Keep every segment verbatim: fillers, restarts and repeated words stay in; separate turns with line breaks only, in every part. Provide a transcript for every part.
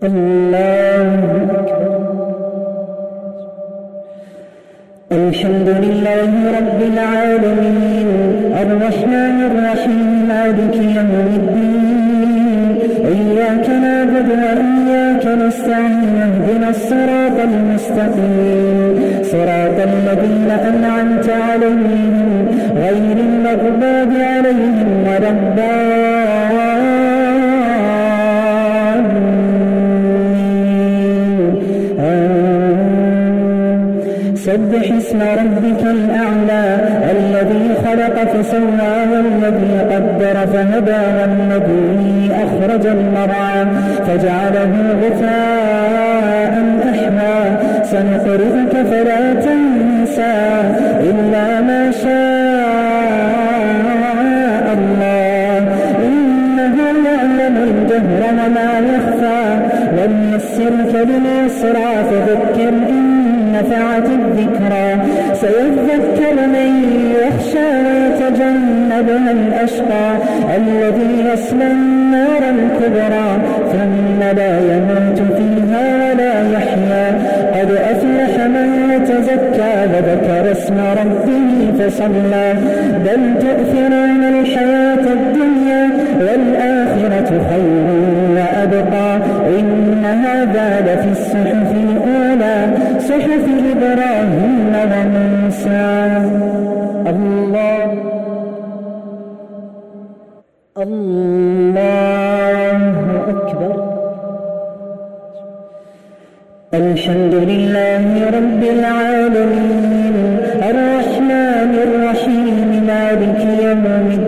الله أكبر. الحمد لله رب العالمين الرحمن الرحيم مالك يوم الدين إياك نعبد وإياك نستعين اهدنا الصراط المستقيم صراط الذين أنعمت عليهم غير المغضوب عليهم ولا الضالين. سبح اسم ربك الأعلى الذي خلق فسوى والذي قدر فهدى والذي أخرج المرعى فجعله غثاء أحوى سنقرئك فلا تنسى إلا ما شاء الله إنه يعلم الجهر وما يخفى ونيسرك لليسرى فذكر إن نفعت الذكرى سيذكر من يخشى ويتجنبها الأشقى الذي يصلى النار الكبرى ثم لا يموت فيها ولا يحيا قد أفلح من يتزكى وذكر اسم ربه فصلى بل تؤثرون الحياة الدنيا والآخرة خير وأبقى إن هذا لفي الصحف الأولى صحف إبراهيم وموسى. الله الله أكبر. الحمد لله رب العالمين الرحمن الرحيم مالك يوم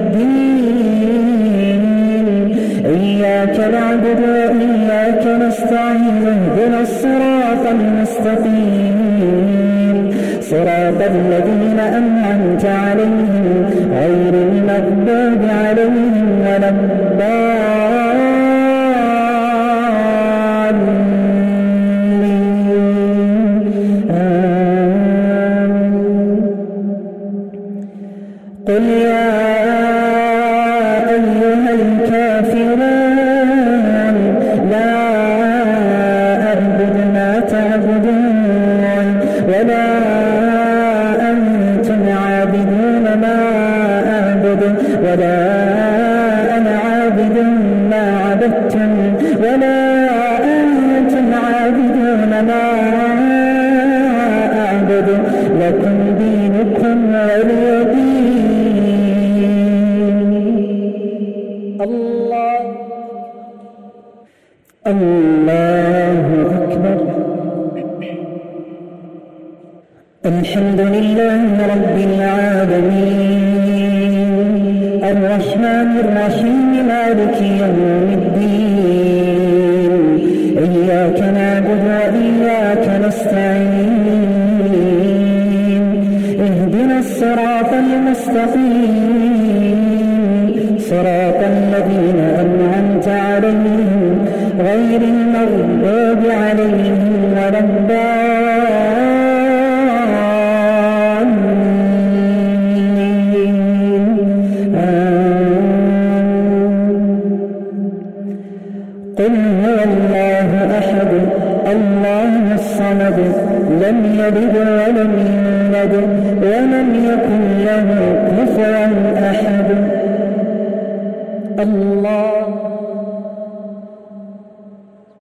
الدين إياك نعبد وإياك نستعين اهدنا الصراط المستقيم صراط الذين أنعمت عليهم غير المغضوب عليهم ولا الضالين. قل يا أيها الكافرون لا أعبد ما تعبدون ولا أنتم عابدون ما أعبد ولا أنا عابد ما عبدتم ولا أنتم عابدون ما أعبد لكم دينكم ولي دين. الله الله أكبر. الحمد لله رب العالمين الرحمن الرحيم مالك يوم الدين إياك نعبد وإياك نستعين اهدنا الصراط المستقيم صراط الذين أنعمت عليهم غير المغضوب عليهم ولا الضالين. قل هو الله أحد الله الصمد لم يلد ولم يولد ولم يكن له كفوا أحد. الله